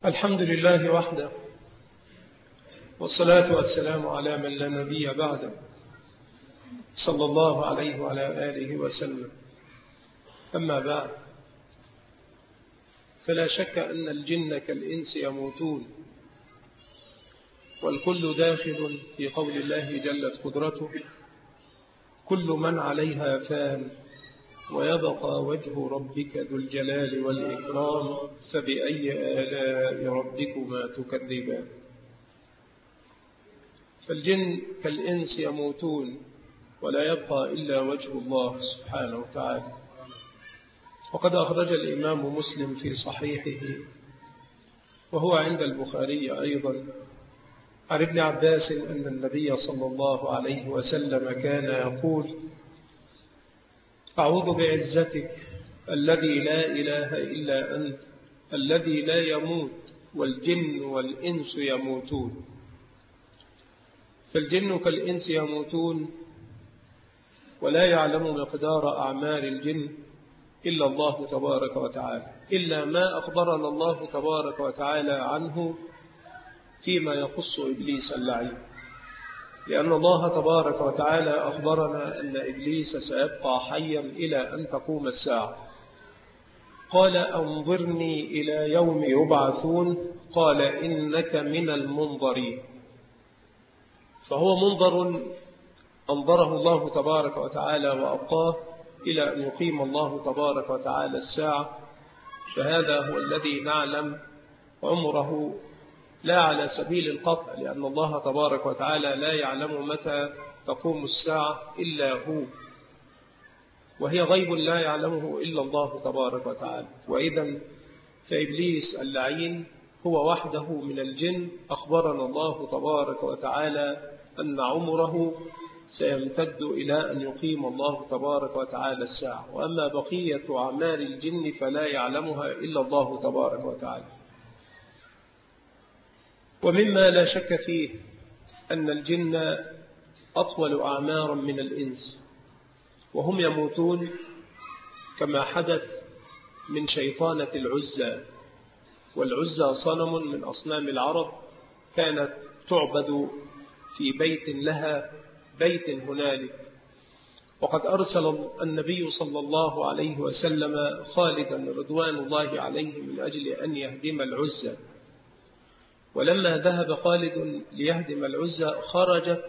الحمد لله وحده، والصلاة والسلام على من لا نبي بعده، صلى الله عليه وعلى آله وسلم. أما بعد، فلا شك أن الجن كالإنس يموتون، والكل داخل في قول الله جلت قدرته: كل من عليها فان ويبقى وجه ربك ذو الجلال والإكرام فبأي آلاء ربكما تكذبان. فالجن كالإنس يموتون ولا يبقى إلا وجه الله سبحانه وتعالى. وقد أخرج الإمام مسلم في صحيحه، وهو عند البخاري أيضا، عن ابن عباس أن النبي صلى الله عليه وسلم كان يقول: أعوذ بعزتك الذي لا إله إلا أنت الذي لا يموت والجن والإنس يموتون. فالجن كالإنس يموتون، ولا يعلم مقدار أعمال الجن إلا الله تبارك وتعالى، إلا ما أخبرنا الله تبارك وتعالى عنه فيما يخص إبليس اللعين، لأن الله تبارك وتعالى أخبرنا أن إبليس سيبقى حيا إلى أن تقوم الساعة. قال: أنظرني إلى يوم يبعثون، قال: إنك من المنظرين. فهو منظر أنظره الله تبارك وتعالى وأبقاه إلى أن يقيم الله تبارك وتعالى الساعة. فهذا هو الذي نعلم عمره لا على سبيل القطع، لأن الله تبارك وتعالى لا يعلم متى تقوم الساعة إلا هو، وهي غيب لا يعلمه إلا الله تبارك وتعالى. وإذا فإبليس اللعين هو وحده من الجن أخبرنا الله تبارك وتعالى أن عمره سيمتد إلى أن يقيم الله تبارك وتعالى الساعة. وأما بقية أعمال الجن فلا يعلمها إلا الله تبارك وتعالى. ومما لا شك فيه أن الجن أطول أعمارا من الإنس، وهم يموتون كما حدث من شيطانة العزى. والعزى صنم من أصنام العرب، كانت تعبد في بيت لها بيت هنالك. وقد أرسل النبي صلى الله عليه وسلم خالدا رضوان الله عليه من أجل أن يهدم العزى. ولما ذهب خالد ليهدم العزى، خرجت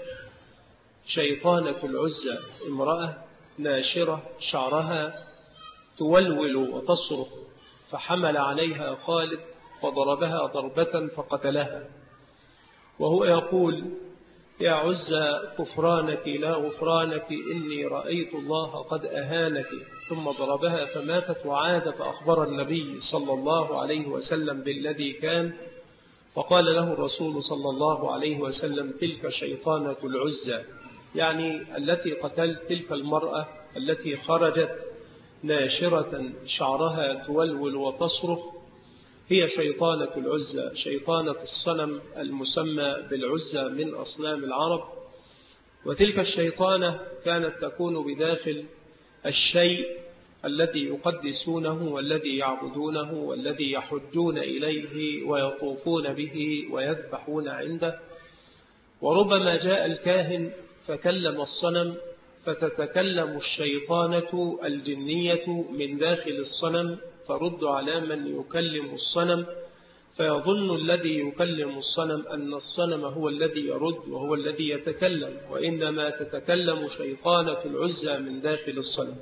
شيطانة العزى، امرأة ناشرة شعرها تولول وتصرخ، فحمل عليها خالد فضربها ضربة فقتلها، وهو يقول: يا عزى كفرانك لا غفرانك، إني رأيت الله قد أهانك. ثم ضربها فماتت، وعاد فأخبر النبي صلى الله عليه وسلم بالذي كان، فقال له الرسول صلى الله عليه وسلم: تلك شيطانة العزى، يعني التي قتلت تلك المرأة التي خرجت ناشرة شعرها تولول وتصرخ، هي شيطانة العزى، شيطانة الصنم المسمى بالعزى من أصنام العرب. وتلك الشيطانة كانت تكون بداخل الشيء الذي يقدسونه والذي يعبدونه والذي يحجون إليه ويطوفون به ويذبحون عنده. وربما جاء الكاهن فكلم الصنم، فتتكلم الشيطانة الجنية من داخل الصنم ترد على من يكلم الصنم، فيظن الذي يكلم الصنم أن الصنم هو الذي يرد وهو الذي يتكلم، وإنما تتكلم شيطانة العزى من داخل الصنم،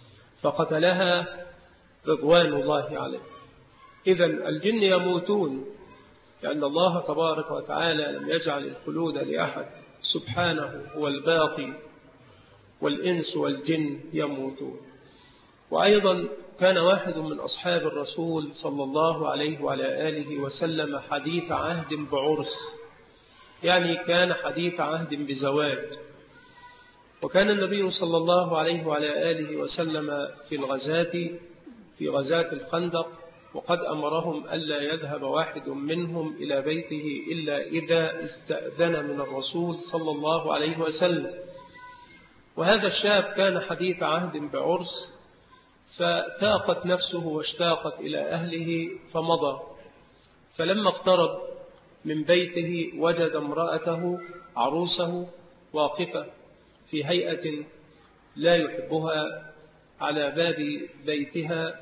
فقتلها رضوان الله عليه. إذن الجن يموتون، لأن الله تبارك وتعالى لم يجعل الخلود لأحد، سبحانه هو الباقي، والإنس والجن يموتون. وأيضا كان واحد من أصحاب الرسول صلى الله عليه وعلى آله وسلم حديث عهد بعرس، يعني كان حديث عهد بزواج. وكان النبي صلى الله عليه وعلى آله وسلم في غزاة الخندق، وقد أمرهم ألا يذهب واحد منهم إلى بيته إلا إذا استأذن من الرسول صلى الله عليه وسلم. وهذا الشاب كان حديث عهد بعرس، فتاقت نفسه واشتاقت إلى أهله فمضى. فلما اقترب من بيته وجد امرأته عروسه واقفة في هيئة لا يحبها على باب بيتها،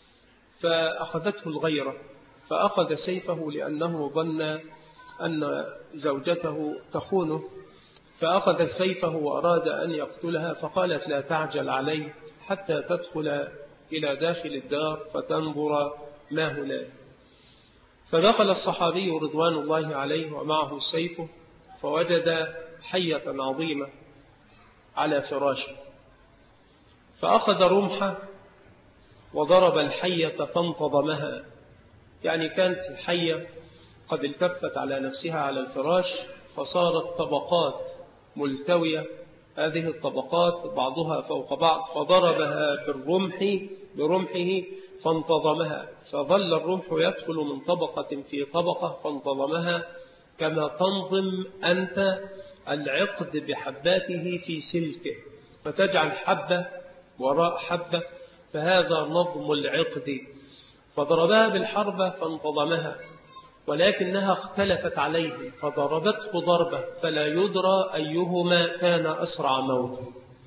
فأخذته الغيرة، فأخذ سيفه لأنه ظن أن زوجته تخونه، فأخذ سيفه وأراد أن يقتلها، فقالت لا تعجل علي حتى تدخل إلى داخل الدار فتنظر ما هناك. فدخل الصحابي رضوان الله عليه ومعه سيفه، فوجد حية عظيمة على فراشه، فأخذ رمحه وضرب الحية فانتظمها، يعني كانت الحية قد التفت على نفسها على الفراش فصارت طبقات ملتوية، هذه الطبقات بعضها فوق بعض، فضربها برمحه فانتظمها، فظل الرمح يدخل من طبقة في طبقة فانتظمها، كما تنظم أنت العقد بحباته في سلكه، فتجعل حبة وراء حبة، فهذا نظم العقد. فضربها بالحربة فانتظمها، ولكنها اختلفت عليه فضربته ضربة فلا يدرى أيهما كان أسرع موتا،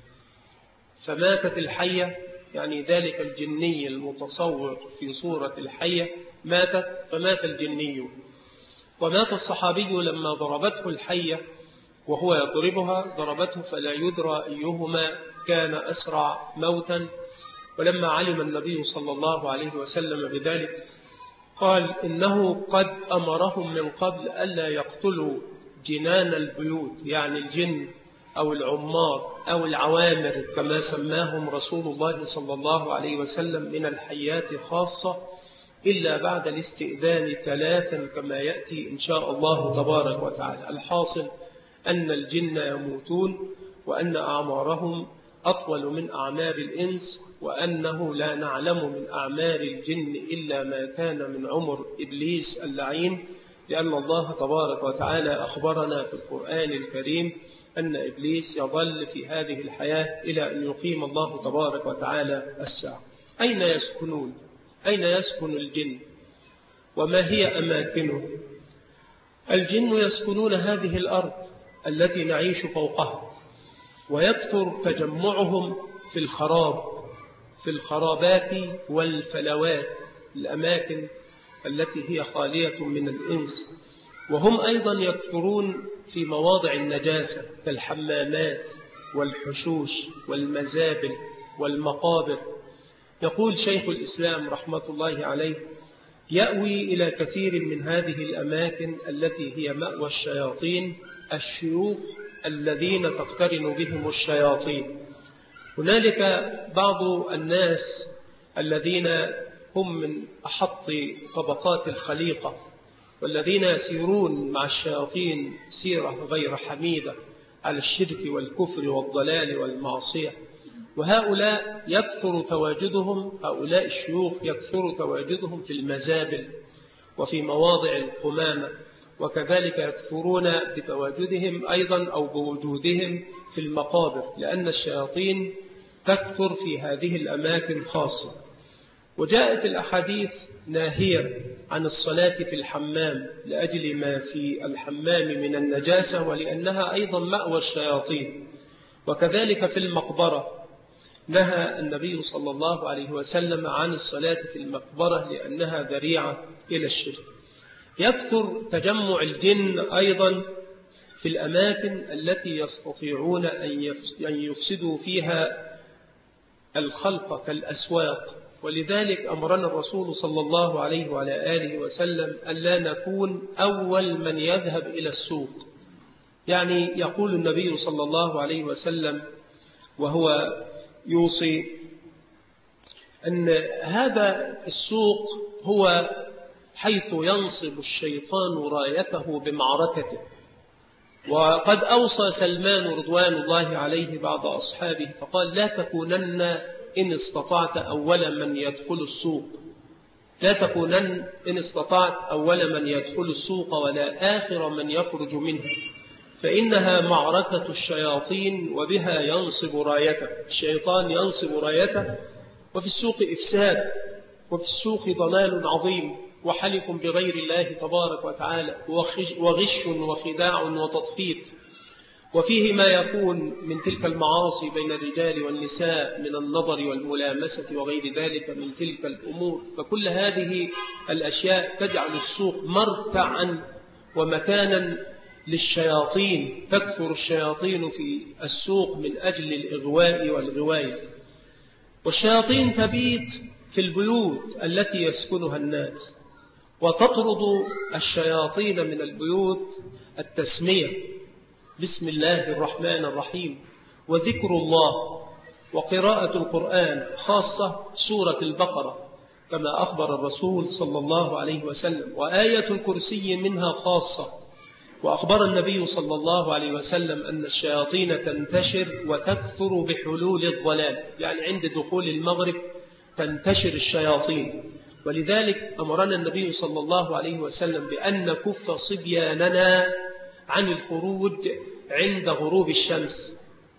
فماتت الحية، يعني ذلك الجني المتصور في صورة الحية ماتت، فمات الجني، ومات الصحابي لما ضربته الحية وهو يضربها، ضربته فلا يدرى أيهما كان أسرع موتا. ولما علم النبي صلى الله عليه وسلم بذلك قال إنه قد أمرهم من قبل ألا يقتلوا جنان البيوت، يعني الجن أو العمار أو العوامر كما سماهم رسول الله صلى الله عليه وسلم من الحيات خاصة، إلا بعد الاستئذان 3 كما يأتي إن شاء الله تبارك وتعالى. الحاصل أن الجن يموتون، وأن أعمارهم أطول من أعمار الإنس، وأنه لا نعلم من أعمار الجن إلا ما كان من عمر إبليس اللعين، لأن الله تبارك وتعالى أخبرنا في القرآن الكريم أن إبليس يظل في هذه الحياة إلى أن يقيم الله تبارك وتعالى الساعة. أين يسكنون؟ أين يسكن الجن؟ وما هي أماكنه؟ الجن يسكنون هذه الأرض التي نعيش فوقها، ويكثر تجمعهم في الخرابات والفلوات، الأماكن التي هي خالية من الإنس، وهم أيضا يكثرون في مواضع النجاسة كالحمامات والحشوش والمزابل والمقابر. يقول شيخ الإسلام رحمة الله عليه يأوي إلى كثير من هذه الأماكن التي هي مأوى الشياطين الشيوخ الذين تقترن بهم الشياطين. هنالك بعض الناس الذين هم من أحط طبقات الخليقة، والذين يسيرون مع الشياطين سيرة غير حميدة على الشرك والكفر والضلال والمعصية، وهؤلاء يكثر تواجدهم، هؤلاء الشيوخ يكثر تواجدهم في المزابل وفي مواضع القمامة، وكذلك يكثرون بتواجدهم أيضا أو بوجودهم في المقابر، لأن الشياطين تكثر في هذه الأماكن خاصة. وجاءت الأحاديث ناهية عن الصلاة في الحمام لأجل ما في الحمام من النجاسة، ولأنها أيضا مأوى الشياطين. وكذلك في المقبرة نهى النبي صلى الله عليه وسلم عن الصلاة في المقبرة لأنها ذريعة إلى الشرك. يكثر تجمع الجن أيضا في الأماكن التي يستطيعون أن يفسدوا فيها الخلق كالأسواق، ولذلك أمرنا الرسول صلى الله عليه وعلى آله وسلم ألا نكون أول من يذهب إلى السوق. يعني يقول النبي صلى الله عليه وسلم وهو يوصي أن هذا السوق هو حيث ينصب الشيطان رايته بمعركته. وقد أوصى سلمان رضوان الله عليه بعض أصحابه فقال لا تكونن إن استطعت أول من يدخل السوق، لا تكونن إن استطعت أول من يدخل السوق ولا آخر من يخرج منه، فإنها معركة الشياطين وبها ينصب رايته. الشيطان ينصب رايته، وفي السوق إفساد، وفي السوق ضلال عظيم، وحلف بغير الله تبارك وتعالى وغش وخداع وتطفيف، وفيه ما يكون من تلك المعاصي بين الرجال والنساء من النظر والملامسة وغير ذلك من تلك الأمور. فكل هذه الأشياء تجعل السوق مرتعا ومكانا للشياطين، تكثر الشياطين في السوق من أجل الإغواء والغواية. والشياطين تبيت في البيوت التي يسكنها الناس، وتطرد الشياطين من البيوت التسمية بسم الله الرحمن الرحيم وذكر الله وقراءة القرآن، خاصة سورة البقرة كما أخبر الرسول صلى الله عليه وسلم، وآية الكرسي منها خاصة. وأخبر النبي صلى الله عليه وسلم أن الشياطين تنتشر وتكثر بحلول الظلام، يعني عند دخول المغرب تنتشر الشياطين. ولذلك أمرنا النبي صلى الله عليه وسلم بأن نكف صبياننا عن الخروج عند غروب الشمس.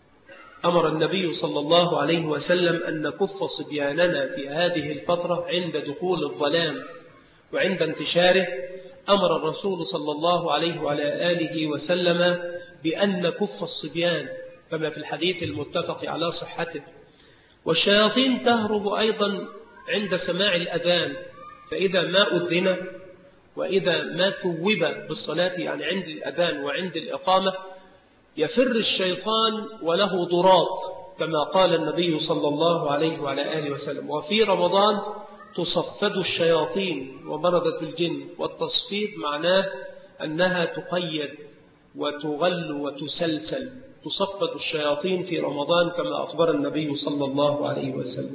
أمر النبي صلى الله عليه وسلم أن نكف صبياننا في هذه الفترة عند دخول الظلام وعند انتشاره. أمر الرسول صلى الله عليه وعلى آله وسلم بأن نكف الصبيان كما في الحديث المتفق على صحته. والشياطين تهرب أيضا عند سماع الأذان، فإذا ما أذن وإذا ما ثوب بالصلاة، يعني عند الأذان وعند الإقامة، يفر الشيطان وله ضراط كما قال النبي صلى الله عليه وعلى آله وسلم. وفي رمضان تصفد الشياطين ومرضة الجن، والتصفيد معناه أنها تقيد وتغل وتسلسل. تصفد الشياطين في رمضان كما أخبر النبي صلى الله عليه وسلم.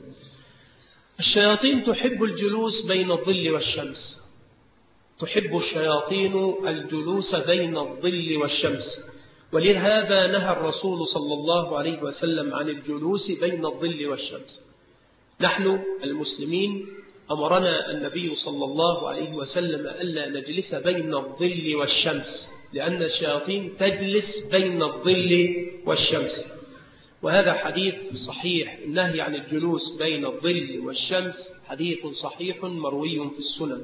الشياطين تحب الجلوس بين الظل والشمس، تحب الشياطين الجلوس بين الظل والشمس، ولهذا نهى الرسول صلى الله عليه وسلم عن الجلوس بين الظل والشمس. نحن المسلمين أمرنا النبي صلى الله عليه وسلم ألا نجلس بين الظل والشمس، لأن الشياطين تجلس بين الظل والشمس. وهذا حديث صحيح، النهي عن الجلوس بين الظل والشمس حديث صحيح مروي في السنن.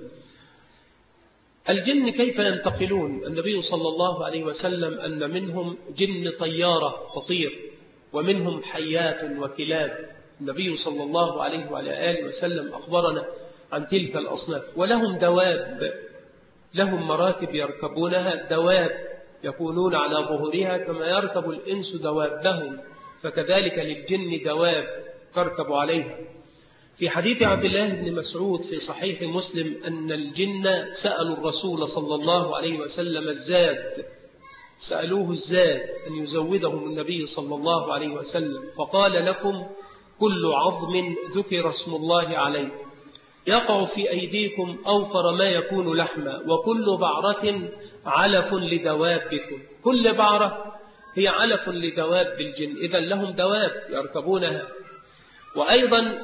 الجن كيف ينتقلون؟ النبي صلى الله عليه وسلم أن منهم جن طيارة تطير، ومنهم حيات وكلاب. النبي صلى الله عليه وعلى آله وسلم أخبرنا عن تلك الأصناف. ولهم دواب، لهم مراكب يركبونها، دواب يكونون على ظهورها كما يركب الإنس دوابهم، فكذلك للجن دواب تركب عليها. في حديث عبد الله بن مسعود في صحيح مسلم أن الجن سألوا الرسول صلى الله عليه وسلم الزاد، سألوه الزاد أن يزودهم النبي صلى الله عليه وسلم، فقال لكم كل عظم ذكر اسم الله عليه يقع في أيديكم أوفر ما يكون لحما، وكل بعرة علف لدوابكم. كل بعرة هي علف لدواب الجن، إذن لهم دواب يركبونها. وأيضا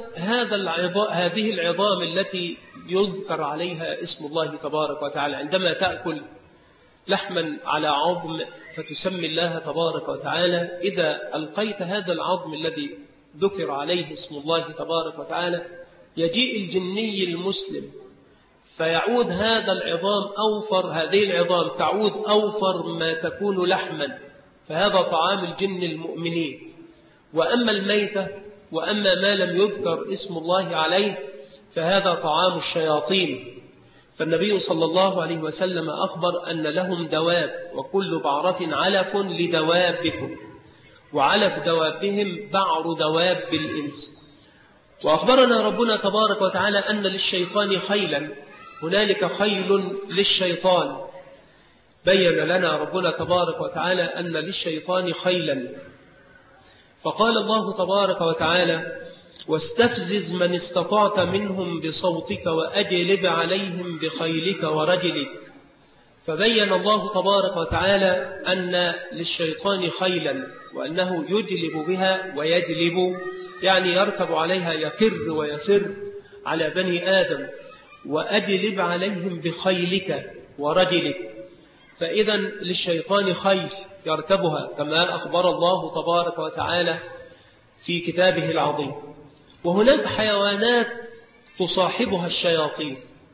هذه العظام التي يذكر عليها اسم الله تبارك وتعالى، عندما تأكل لحما على عظم فتسمي الله تبارك وتعالى، إذا ألقيت هذا العظم الذي ذكر عليه اسم الله تبارك وتعالى يجيء الجني المسلم فيعود هذا العظام أوفر، هذه العظام تعود أوفر ما تكون لحما، فهذا طعام الجن المؤمنين. وأما الميتة وأما ما لم يذكر اسم الله عليه فهذا طعام الشياطين. فالنبي صلى الله عليه وسلم أخبر أن لهم دواب، وكل بعرة علف لدوابكم، وعلف دوابهم بعر دواب الإنس. وأخبرنا ربنا تبارك وتعالى أن للشيطان خيلا، هنالك خيل للشيطان. بين لنا ربنا تبارك وتعالى أن للشيطان خيلا، فقال الله تبارك وتعالى واستفزز من استطعت منهم بصوتك وأجلب عليهم بخيلك ورجلك. فبين الله تبارك وتعالى أن للشيطان خيلا، وأنه يجلب بها ويجلب، يعني يركب عليها، يفر ويفر على بني آدم. وأجلب عليهم بخيلك ورجلك، فإذا للشيطان خيل يركبها كما أخبر الله تبارك وتعالى في كتابه العظيم. وهناك حيوانات تصاحبها الشياطين،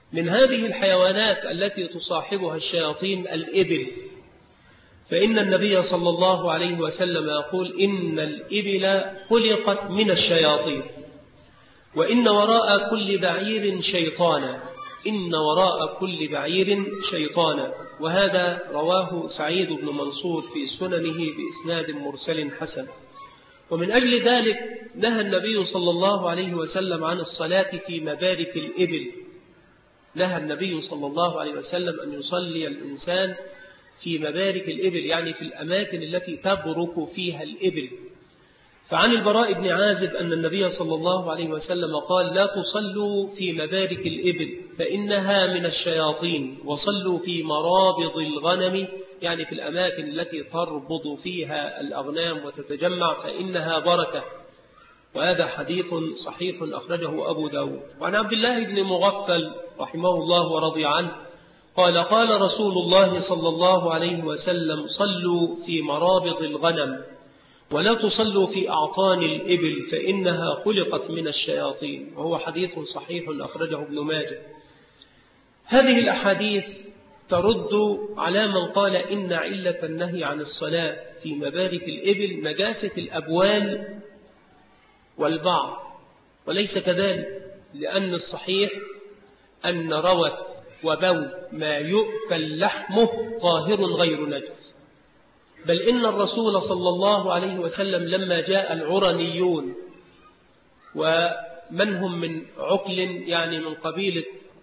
من هذه الحيوانات التي تصاحبها الشياطين الإبل، فإن النبي صلى الله عليه وسلم يقول إن الإبل خلقت من الشياطين، وإن وراء كل بعير شيطانا، إن وراء كل بعير شيطانا. وهذا رواه سعيد بن منصور في سننه بإسناد مرسل حسن. ومن أجل ذلك نهى النبي صلى الله عليه وسلم عن الصلاة في مبارك الإبل، نهى النبي صلى الله عليه وسلم أن يصلي الإنسان في مبارك الإبل، يعني في الأماكن التي تبرك فيها الإبل. فعن البراء بن عازب أن النبي صلى الله عليه وسلم قال لا تصلوا في مبارك الإبل فإنها من الشياطين، وصلوا في مرابض الغنم، يعني في الأماكن التي تربض فيها الأغنام وتتجمع، فإنها بركة. وهذا حديث صحيح أخرجه أبو داود. وعن عبد الله بن مغفل رحمه الله ورضي عنه قال قال رسول الله صلى الله عليه وسلم صلوا في مرابض الغنم ولا تصلوا في أعطان الإبل فإنها خلقت من الشياطين، وهو حديث صحيح أخرجه ابن ماجه. هذه الأحاديث ترد على من قال إن علة النهي عن الصلاة في مبارك الإبل نجاسة الأبوال والبعض، وليس كذلك، لأن الصحيح أن روث وبول ما يؤكل لحمه طاهر غير نجس. بل إن الرسول صلى الله عليه وسلم لما جاء العرنيون ومن هم من عقل، يعني من قبيلة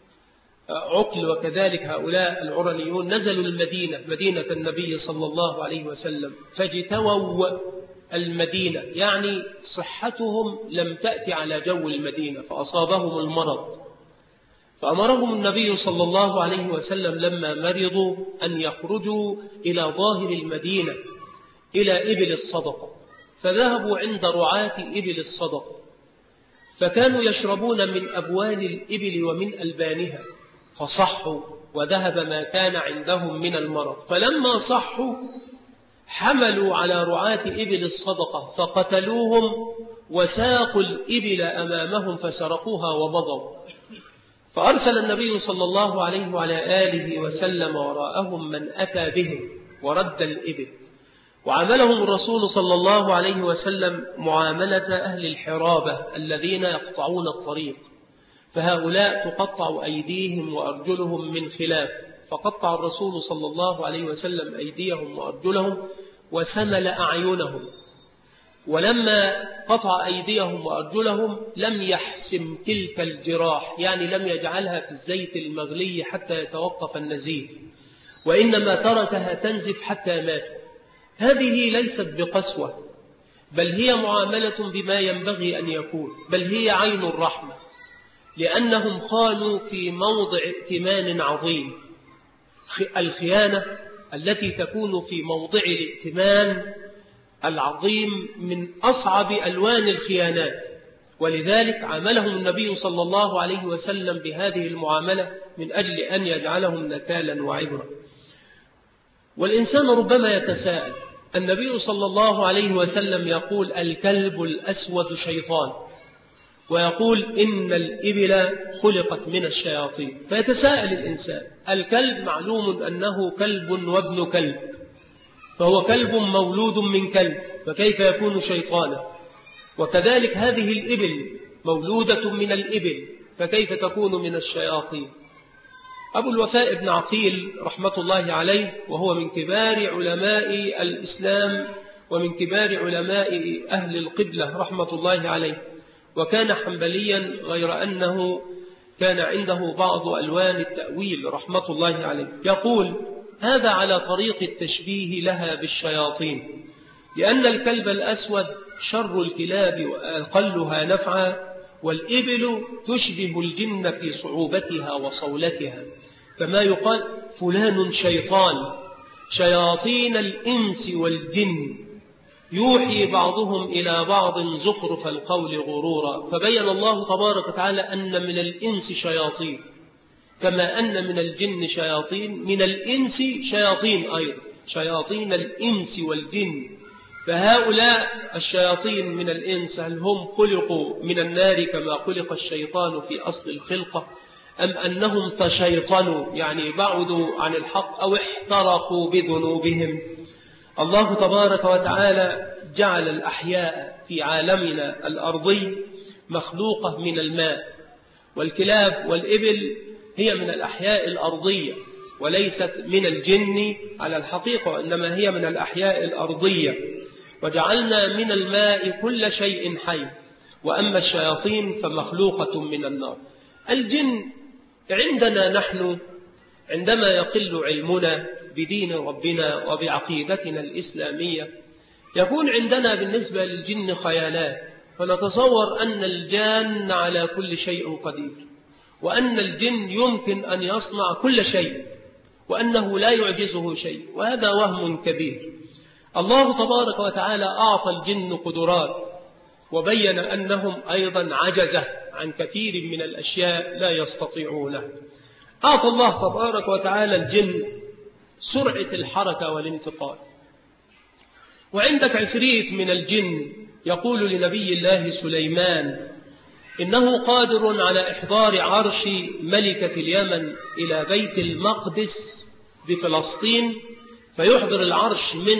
عقل، وكذلك هؤلاء العرنيون نزلوا المدينة، مدينة النبي صلى الله عليه وسلم، فاجتووا المدينة، يعني صحتهم لم تأتي على جو المدينة فأصابهم المرض، فأمرهم النبي صلى الله عليه وسلم لما مرضوا أن يخرجوا إلى ظاهر المدينة إلى إبل الصدقة، فذهبوا عند رعاة إبل الصدقة، فكانوا يشربون من أبوال الإبل ومن ألبانها، فصحوا وذهب ما كان عندهم من المرض. فلما صحوا حملوا على رعاة إبل الصدقة فقتلوهم وساقوا الإبل أمامهم فسرقوها ومضوا. فأرسل النبي صلى الله عليه وعلى آله وسلم وراءهم من أتى بهم ورد الإبل، وعاملهم الرسول صلى الله عليه وسلم معاملة أهل الحرابة الذين يقطعون الطريق، فهؤلاء تقطع أيديهم وأرجلهم من خلاف، فقطع الرسول صلى الله عليه وسلم أيديهم وأرجلهم وسمل أعينهم. ولما قطع أيديهم وأرجلهم لم يحسم تلك الجراح، يعني لم يجعلها في الزيت المغلي حتى يتوقف النزيف، وإنما تركها تنزف حتى ماتوا. هذه ليست بقسوة، بل هي معاملة بما ينبغي أن يكون، بل هي عين الرحمة، لأنهم خانوا في موضع ائتمان عظيم. الخيانة التي تكون في موضع الائتمان العظيم من أصعب ألوان الخيانات، ولذلك عاملهم النبي صلى الله عليه وسلم بهذه المعاملة من أجل أن يجعلهم نكالا وعبرة. والإنسان ربما يتساءل، النبي صلى الله عليه وسلم يقول الكلب الأسود شيطان، ويقول إن الإبل خلقت من الشياطين، فيتساءل الإنسان، الكلب معلوم أنه كلب وابن كلب، فهو كلب مولود من كلب، فكيف يكون شيطانا؟ وكذلك هذه الإبل مولودة من الإبل، فكيف تكون من الشياطين؟ أبو الوفاء بن عقيل رحمة الله عليه، وهو من كبار علماء الإسلام ومن كبار علماء أهل القبلة رحمة الله عليه، وكان حنبليا، غير أنه كان عنده بعض ألوان التأويل رحمة الله عليه، يقول هذا على طريق التشبيه لها بالشياطين، لأن الكلب الأسود شر الكلاب وأقلها نفعا، والإبل تشبه الجن في صعوبتها وصولتها، كما يقال فلان شيطان، شياطين الإنس والجن يوحي بعضهم إلى بعض زخرف القول غرورا. فبين الله تبارك وتعالى أن من الإنس شياطين كما أن من الجن شياطين، من الإنس شياطين أيضا، شياطين الإنس والجن. فهؤلاء الشياطين من الإنس هل هم خلقوا من النار كما خلق الشيطان في أصل الخلقة، أم أنهم تشيطنوا يعني بعدوا عن الحق أو احترقوا بذنوبهم. الله تبارك وتعالى جعل الأحياء في عالمنا الأرضي مخلوقة من الماء، والكلاب والإبل هي من الأحياء الأرضية وليست من الجن على الحقيقة، وإنما هي من الأحياء الأرضية. وجعلنا من الماء كل شيء حي، وأما الشياطين فمخلوقة من النار. الجن عندنا نحن عندما يقل علمنا بدين ربنا وبعقيدتنا الإسلامية يكون عندنا بالنسبة للجن خيالات، فنتصور أن الجان على كل شيء قدير، وأن الجن يمكن أن يصنع كل شيء، وأنه لا يعجزه شيء، وهذا وهم كبير. الله تبارك وتعالى أعطى الجن قدرات، وبين أنهم أيضا عجزة عن كثير من الأشياء لا يستطيعونه. أعطى الله تبارك وتعالى الجن سرعة الحركة والانتقال. وعندك عفريت من الجن يقول لنبي الله سليمان إنه قادر على إحضار عرش ملكة اليمن إلى بيت المقدس بفلسطين، فيحضر العرش من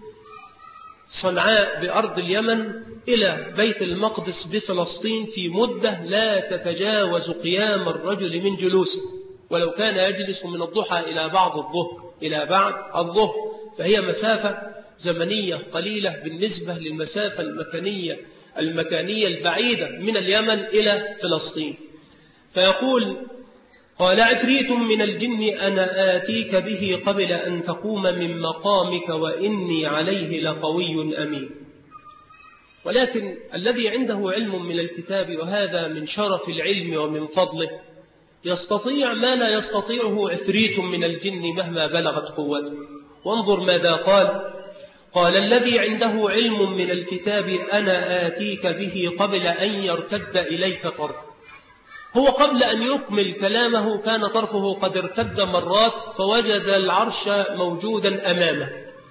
صنعاء بأرض اليمن إلى بيت المقدس بفلسطين في مدة لا تتجاوز قيام الرجل من جلوسه، ولو كان يجلس من الضحى إلى بعد الظهر فهي مسافة زمنية قليلة بالنسبة للمسافة المكانية البعيدة من اليمن إلى فلسطين. فيقول قال عفريت من الجن أنا آتيك به قبل أن تقوم من مقامك وإني عليه لقوي أمين. ولكن الذي عنده علم من الكتاب، وهذا من شرف العلم ومن فضله، يستطيع ما لا يستطيعه عفريت من الجن مهما بلغت قوته. وانظر ماذا قال الذي عنده علم من الكتاب أنا آتيك به قبل أن يرتد إليك طرفه. هو قبل أن يكمل كلامه كان طرفه قد ارتد مرات، فوجد العرش موجودا أمامه،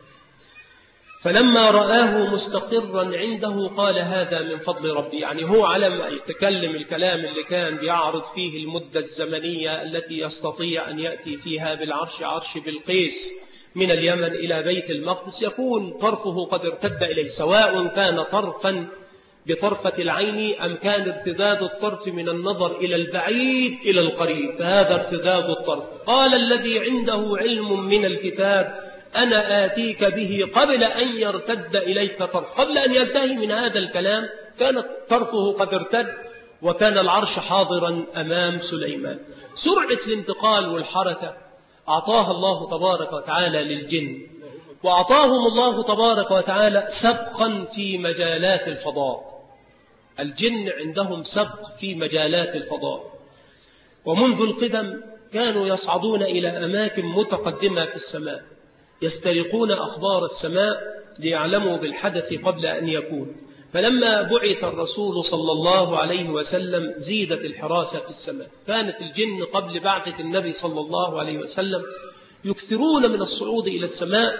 فلما رآه مستقرا عنده قال هذا من فضل ربي. يعني هو على ما يتكلم الكلام اللي كان بيعرض فيه المدة الزمنية التي يستطيع أن يأتي فيها بالعرش، عرش بلقيس من اليمن إلى بيت المقدس، يكون طرفه قد ارتد إليه، سواء كان طرفا بطرفة العين أم كان ارتداد الطرف من النظر إلى البعيد إلى القريب، فهذا ارتداد الطرف. قال الذي عنده علم من الكتاب أنا آتيك به قبل أن يرتد إليك طرف. قبل أن ينتهي من هذا الكلام كان طرفه قد ارتد، وكان العرش حاضرا أمام سليمان. سرعة الانتقال والحركة أعطاها الله تبارك وتعالى للجن، وأعطاهم الله تبارك وتعالى سبقا في مجالات الفضاء. الجن عندهم سبق في مجالات الفضاء، ومنذ القدم كانوا يصعدون إلى أماكن متقدمة في السماء، يسترقون أخبار السماء ليعلموا بالحدث قبل أن يكون. فلما بعث الرسول صلى الله عليه وسلم زيدت الحراسة في السماء. كانت الجن قبل بعثة النبي صلى الله عليه وسلم يكثرون من الصعود إلى السماء،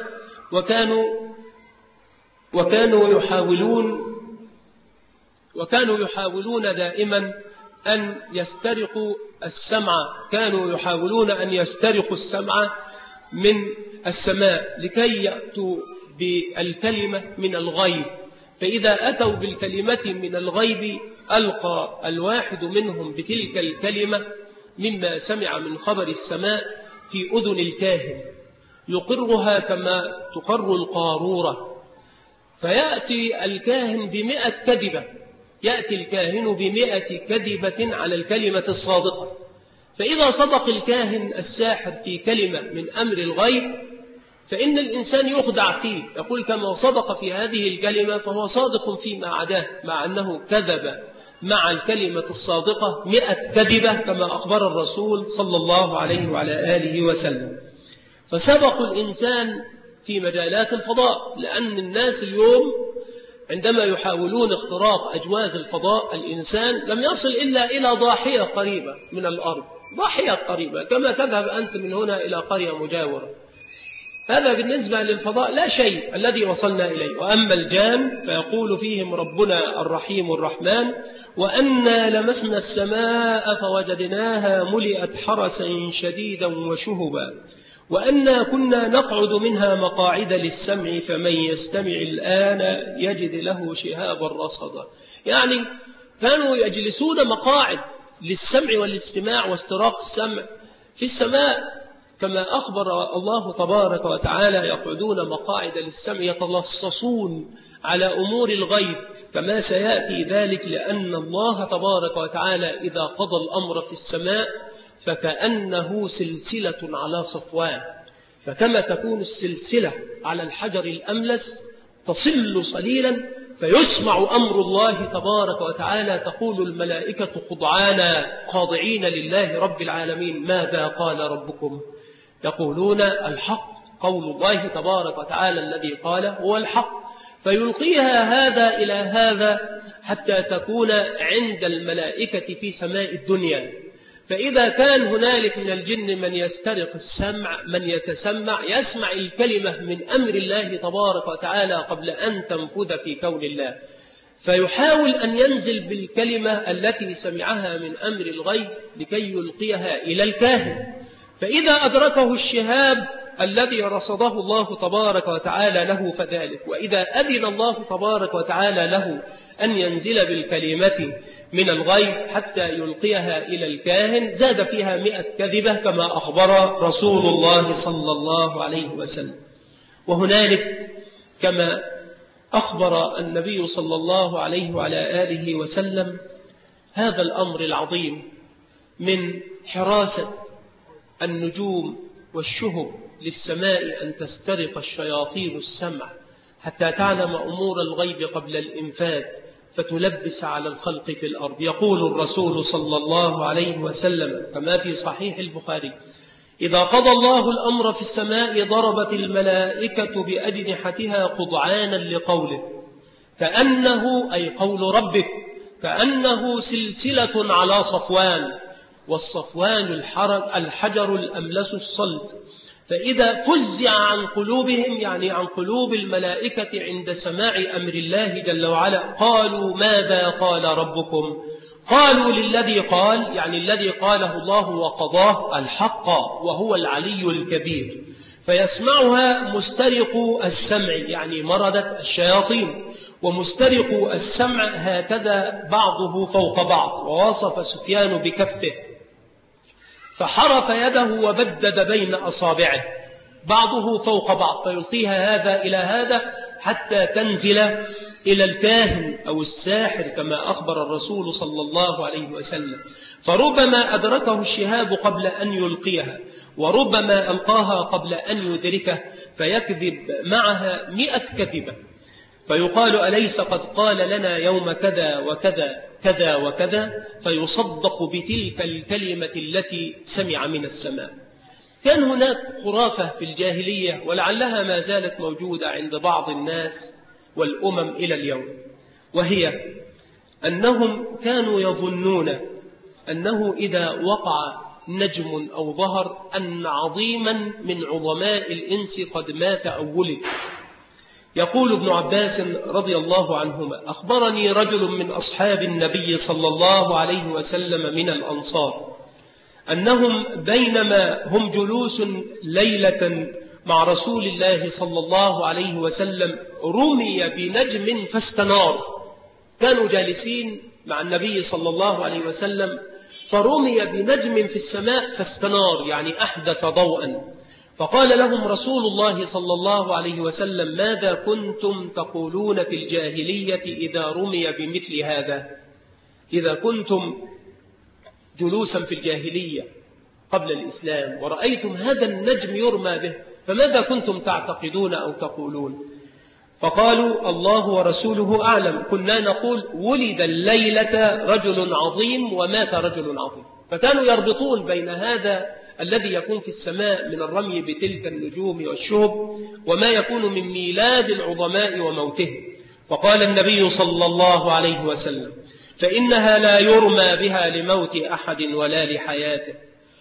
وكانوا يحاولون دائما أن يسترقوا السمع، كانوا يحاولون أن يسترقوا السمع من السماء لكي يأتوا بالكلمة من الغيب. فإذا أتوا بالكلمة من الغيب ألقى الواحد منهم بتلك الكلمة مما سمع من خبر السماء في أذن الكاهن، يقرها كما تقر القارورة، فيأتي الكاهن ب100 كذبة، يأتي الكاهن ب100 كذبة على الكلمة الصادقة. فإذا صدق الكاهن الساحر في كلمة من أمر الغيب فإن الإنسان يخدع فيه، يقول كما صدق في هذه الكلمة فهو صادق فيما عداه، مع أنه كذب مع الكلمة الصادقة 100 كذبة كما أخبر الرسول صلى الله عليه وعلى آله وسلم. فسبق الإنسان في مجالات الفضاء، لأن الناس اليوم عندما يحاولون اختراق أجواز الفضاء الإنسان لم يصل إلا إلى ضاحية قريبة من الأرض، ضاحية قريبة، كما تذهب أنت من هنا إلى قرية مجاورة. هذا بالنسبة للفضاء لا شيء الذي وصلنا إليه. وأما الجان فيقول فيهم ربنا الرحيم الرحمن: وأنا لمسنا السماء فوجدناها ملئت حرسا شديدا وشهبا وأنا كنا نقعد منها مقاعد للسمع فمن يستمع الآن يجد له شهابا رصدا. يعني كانوا يجلسون مقاعد للسمع والاستماع واستراق السمع في السماء، كما أخبر الله تبارك وتعالى: يقعدون مقاعد للسمع يتلصصون على أمور الغيب، كما سيأتي ذلك، لأن الله تبارك وتعالى إذا قضى الأمر في السماء فكأنه سلسلة على صفوان، فكما تكون السلسلة على الحجر الأملس تصل صليلا فيسمع أمر الله تبارك وتعالى، تقول الملائكة خضعانا خاضعين لله رب العالمين: ماذا قال ربكم؟ يقولون: الحق، قول الله تبارك وتعالى الذي قال هو الحق. فيلقيها هذا إلى هذا حتى تكون عند الملائكة في سماء الدنيا. فإذا كان هنالك من الجن من يسترق السمع، من يتسمع، يسمع الكلمة من أمر الله تبارك وتعالى قبل أن تنفذ في كون الله، فيحاول أن ينزل بالكلمة التي سمعها من أمر الغيب لكي يلقيها إلى الكاهن. فإذا أدركه الشهاب الذي رصده الله تبارك وتعالى له فذلك، وإذا أذن الله تبارك وتعالى له أن ينزل بالكلمة من الغيب حتى يلقيها إلى الكاهن زاد فيها 100 كذبة، كما أخبر رسول الله صلى الله عليه وسلم. وهنالك كما أخبر النبي صلى الله عليه وعلى آله وسلم هذا الأمر العظيم من حراسة النجوم والشهب للسماء أن تسترق الشياطين السمع حتى تعلم أمور الغيب قبل الإنفاذ فتلبس على الخلق في الأرض. يقول الرسول صلى الله عليه وسلم كما في صحيح البخاري: إذا قضى الله الأمر في السماء ضربت الملائكة بأجنحتها خضعانا لقوله، كأنه أي قول ربك كأنه سلسلة على صفوان، والصفوان الحجر الأملس الصلد. فإذا فزع عن قلوبهم، يعني عن قلوب الملائكة عند سماع أمر الله جل وعلا، قالوا: ماذا قال ربكم؟ قالوا للذي قال، يعني الذي قاله الله وقضاه، الحق وهو العلي الكبير. فيسمعها مسترق السمع، يعني مردة الشياطين، ومسترق السمع هكذا بعضه فوق بعض. ووصف سفيان بكفه فحرف يده وبدد بين أصابعه، بعضه فوق بعض، فيلقيها هذا إلى هذا حتى تنزل إلى الكاهن أو الساحر كما أخبر الرسول صلى الله عليه وسلم. فربما أدركه الشهاب قبل أن يلقيها، وربما ألقاها قبل أن يدركه، فيكذب معها 100 كذبة، فيقال: أليس قد قال لنا يوم كذا وكذا كذا وكذا؟ فيصدق بتلك الكلمة التي سمع من السماء. كان هناك خرافة في الجاهلية ولعلها ما زالت موجودة عند بعض الناس والأمم إلى اليوم، وهي أنهم كانوا يظنون أنه إذا وقع نجم أو ظهر أن عظيما من عظماء الإنس قد مات أو ولد. يقول ابن عباس رضي الله عنهما: أخبرني رجل من أصحاب النبي صلى الله عليه وسلم من الأنصار أنهم بينما هم جلوس ليلة مع رسول الله صلى الله عليه وسلم رمي بنجم فاستنار. كانوا جالسين مع النبي صلى الله عليه وسلم فرمي بنجم في السماء فاستنار، يعني أحدث ضوءا. فقال لهم رسول الله صلى الله عليه وسلم: ماذا كنتم تقولون في الجاهلية إذا رمي بمثل هذا؟ إذا كنتم جلوسا في الجاهلية قبل الإسلام ورأيتم هذا النجم يرمى به، فماذا كنتم تعتقدون أو تقولون؟ فقالوا: الله ورسوله أعلم، كنا نقول ولد الليلة رجل عظيم ومات رجل عظيم. فكانوا يربطون بين هذا الذي يكون في السماء من الرمي بتلك النجوم والشهب وما يكون من ميلاد العظماء وموتهم. فقال النبي صلى الله عليه وسلم: فإنها لا يرمى بها لموت أحد ولا لحياته،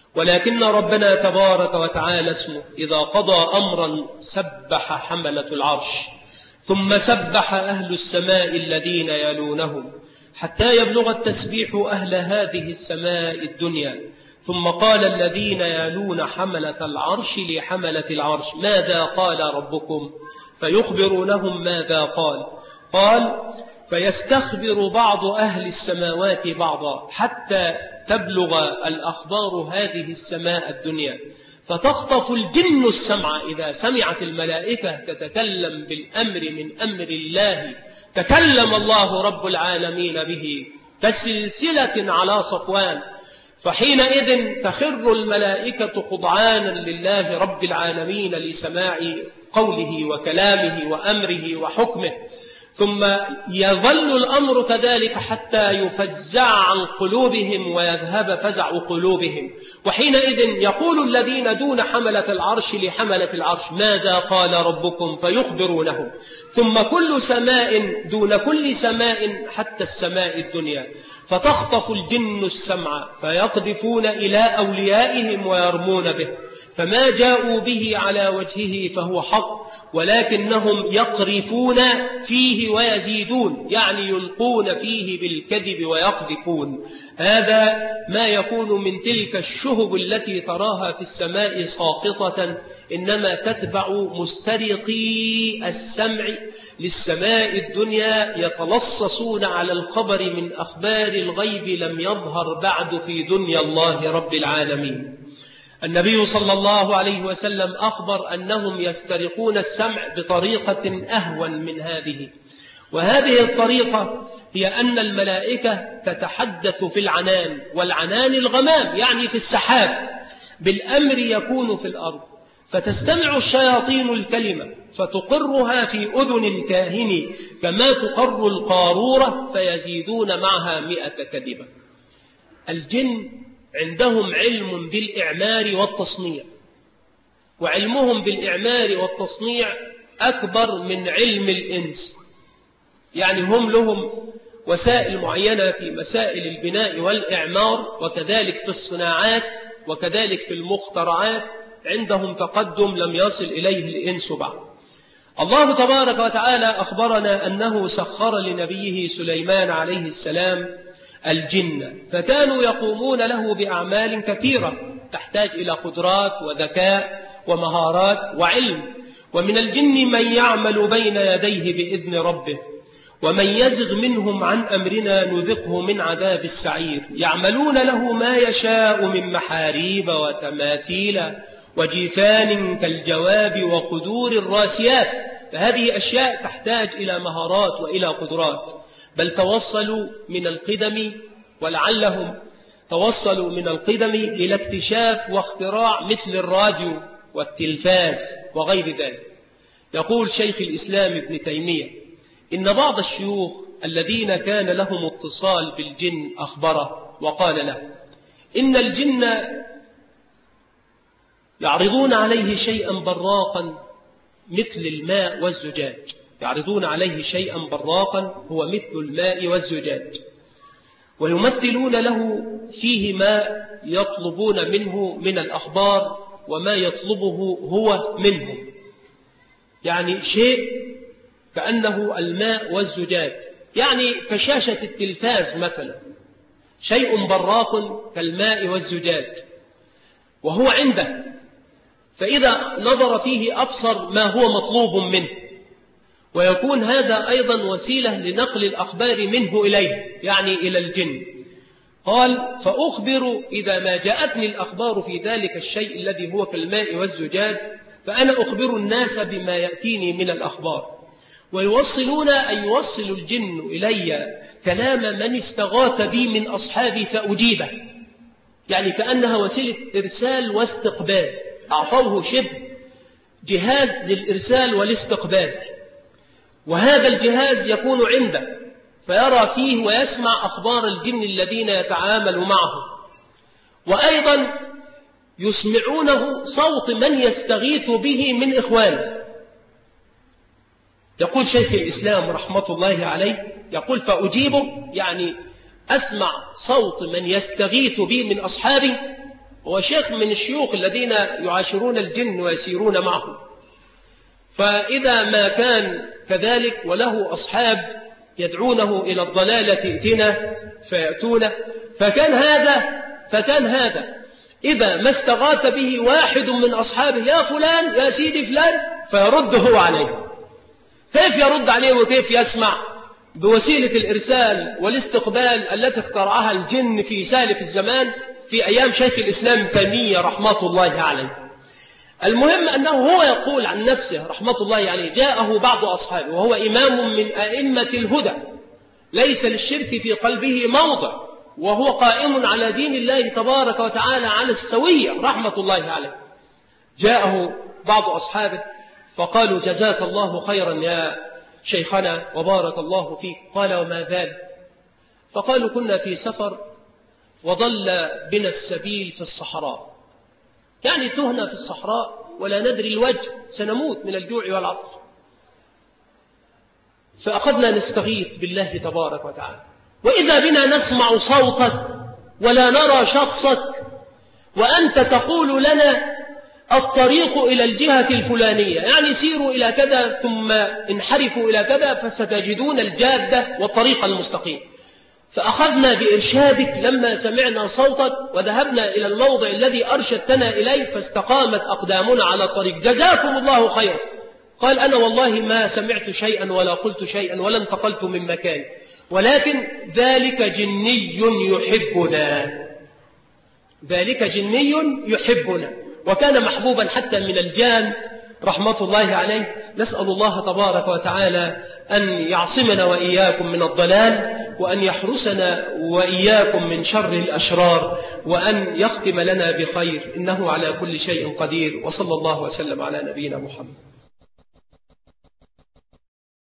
ولكن ربنا تبارك وتعالى اسمه إذا قضى أمرا سبح حملة العرش، ثم سبح أهل السماء الذين يلونهم حتى يبلغ التسبيح أهل هذه السماء الدنيا، ثم قال الذين يلون حملة العرش لحملة العرش ماذا قال ربكم؟ فيخبرونهم ماذا قال فيستخبر بعض أهل السماوات بعضا حتى تبلغ الأخبار هذه السماء الدنيا، فتخطف الجن السمع إذا سمعت الملائكة تتكلم بالأمر من أمر الله تكلم الله رب العالمين به كسلسلة على صفوان، فحينئذ تخر الملائكة خضعانا لله رب العالمين لسماع قوله وكلامه وأمره وحكمه، ثم يظل الأمر كذلك حتى يفزع عن قلوبهم ويذهب فزع قلوبهم، وحينئذ يقول الذين دون حملة العرش لحملة العرش ماذا قال ربكم؟ فيخبرونهم، ثم كل سماء دون كل سماء حتى السماء الدنيا، فتخطف الجن السمع فيقذفون إلى أوليائهم ويرمون به، فما جاءوا به على وجهه فهو حق، ولكنهم يقرفون فيه ويزيدون، يعني يلقون فيه بالكذب ويقذفون. هذا ما يكون من تلك الشهب التي تراها في السماء ساقطة، إنما تتبع مسترقي السمع للسماء الدنيا يتلصصون على الخبر من أخبار الغيب لم يظهر بعد في دنيا الله رب العالمين. النبي صلى الله عليه وسلم أخبر أنهم يسترقون السمع بطريقة أهون من هذه، وهذه الطريقة هي أن الملائكة تتحدث في العنان، والعنان الغمام يعني في السحاب، بالأمر يكون في الأرض، فتستمع الشياطين الكلمة فتقرها في أذن الكاهن كما تقر القارورة فيزيدون معها 100 كذبة. الجن عندهم علم بالإعمار والتصنيع، وعلمهم بالإعمار والتصنيع أكبر من علم الإنس، يعني هم لهم وسائل معينة في مسائل البناء والإعمار، وكذلك في الصناعات، وكذلك في المخترعات عندهم تقدم لم يصل إليه الإنس بعد. الله تبارك وتعالى أخبرنا أنه سخر لنبيه سليمان عليه السلام الجن، فكانوا يقومون له بأعمال كثيرة تحتاج إلى قدرات وذكاء ومهارات وعلم، ومن الجن من يعمل بين يديه بإذن ربه، ومن يزغ منهم عن أمرنا نذقه من عذاب السعير، يعملون له ما يشاء من محاريب وتماثيل وجفان كالجواب وقدور الراسيات، فهذه أشياء تحتاج إلى مهارات وإلى قدرات، بل توصلوا من القدم ولعلهم توصلوا من القدم إلى اكتشاف واختراع مثل الراديو والتلفاز وغير ذلك. يقول شيخ الإسلام ابن تيمية إن بعض الشيوخ الذين كان لهم اتصال بالجن أخبره وقال له إن الجن يعرضون عليه شيئا براقا مثل الماء والزجاج، يعرضون عليه شيئا براقا هو مثل الماء والزجاج، ويمثلون له فيه ما يطلبون منه من الأخبار وما يطلبه هو منهم، يعني شيء كأنه الماء والزجاج، يعني كشاشة التلفاز مثلا، شيء براق كالماء والزجاج وهو عنده، فإذا نظر فيه أبصر ما هو مطلوب منه، ويكون هذا أيضا وسيلة لنقل الأخبار منه إليه، يعني إلى الجن. قال فأخبر إذا ما جاءتني الأخبار في ذلك الشيء الذي هو كالماء والزجاج فأنا أخبر الناس بما يأتيني من الأخبار، ويوصلون أن يوصل الجن إلي كلام من استغاث بي من أصحابي فأجيبه، يعني كأنها وسيلة إرسال واستقبال، أعطوه شبه جهاز للإرسال والاستقبال، وهذا الجهاز يكون عنده فيرى فيه ويسمع أخبار الجن الذين يتعامل معه، وأيضا يسمعونه صوت من يستغيث به من إخوانه. يقول شيخ الإسلام رحمة الله عليه يقول فأجيبه، يعني أسمع صوت من يستغيث به من أصحابي هو شيخ من الشيوخ الذين يعاشرون الجن ويسيرون معهم. فإذا ما كان كذلك وله أصحاب يدعونه إلى الضلالة ائتنا فيأتونه، فكان هذا إذا ما استغاث به واحد من أصحابه يا فلان يا سيدي فلان فيرد هو عليه. كيف يرد عليه وكيف يسمع؟ بوسيلة الإرسال والاستقبال التي اخترعها الجن في سالف الزمان في أيام شيخ الإسلام تيمية رحمة الله عليه. المهم أنه هو يقول عن نفسه رحمة الله عليه جاءه بعض أصحابه وهو إمام من أئمة الهدى ليس للشرك في قلبه موضع، وهو قائم على دين الله تبارك وتعالى على السوية رحمة الله عليه. جاءه بعض أصحابه فقالوا جزاك الله خيرا يا شيخنا وبارك الله فيك. قال وما ذلك؟ فقالوا كنا في سفر وضل بنا السبيل في الصحراء، يعني تهنا في الصحراء ولا ندري الوجه، سنموت من الجوع والعطش، فأخذنا نستغيث بالله تبارك وتعالى، وإذا بنا نسمع صوتك ولا نرى شخصك، وأنت تقول لنا الطريق إلى الجهة الفلانية، يعني سيروا إلى كذا ثم انحرفوا إلى كذا فستجدون الجادة والطريق المستقيم. فأخذنا بإرشادك لما سمعنا صوتك وذهبنا إلى الموضع الذي أرشدتنا إليه فاستقامت أقدامنا على الطريق، جزاكم الله خيرا. قال أنا والله ما سمعت شيئا ولا قلت شيئا ولا انتقلت من مكان، ولكن ذلك جني يحبنا، ذلك جني يحبنا، وكان محبوبا حتى من الجان رحمة الله عليه. نسأل الله تبارك وتعالى أن يعصمنا وإياكم من الضلال، وأن يحرسنا وإياكم من شر الأشرار، وأن يختم لنا بخير، إنه على كل شيء قدير. وصلى الله وسلم على نبينا محمد.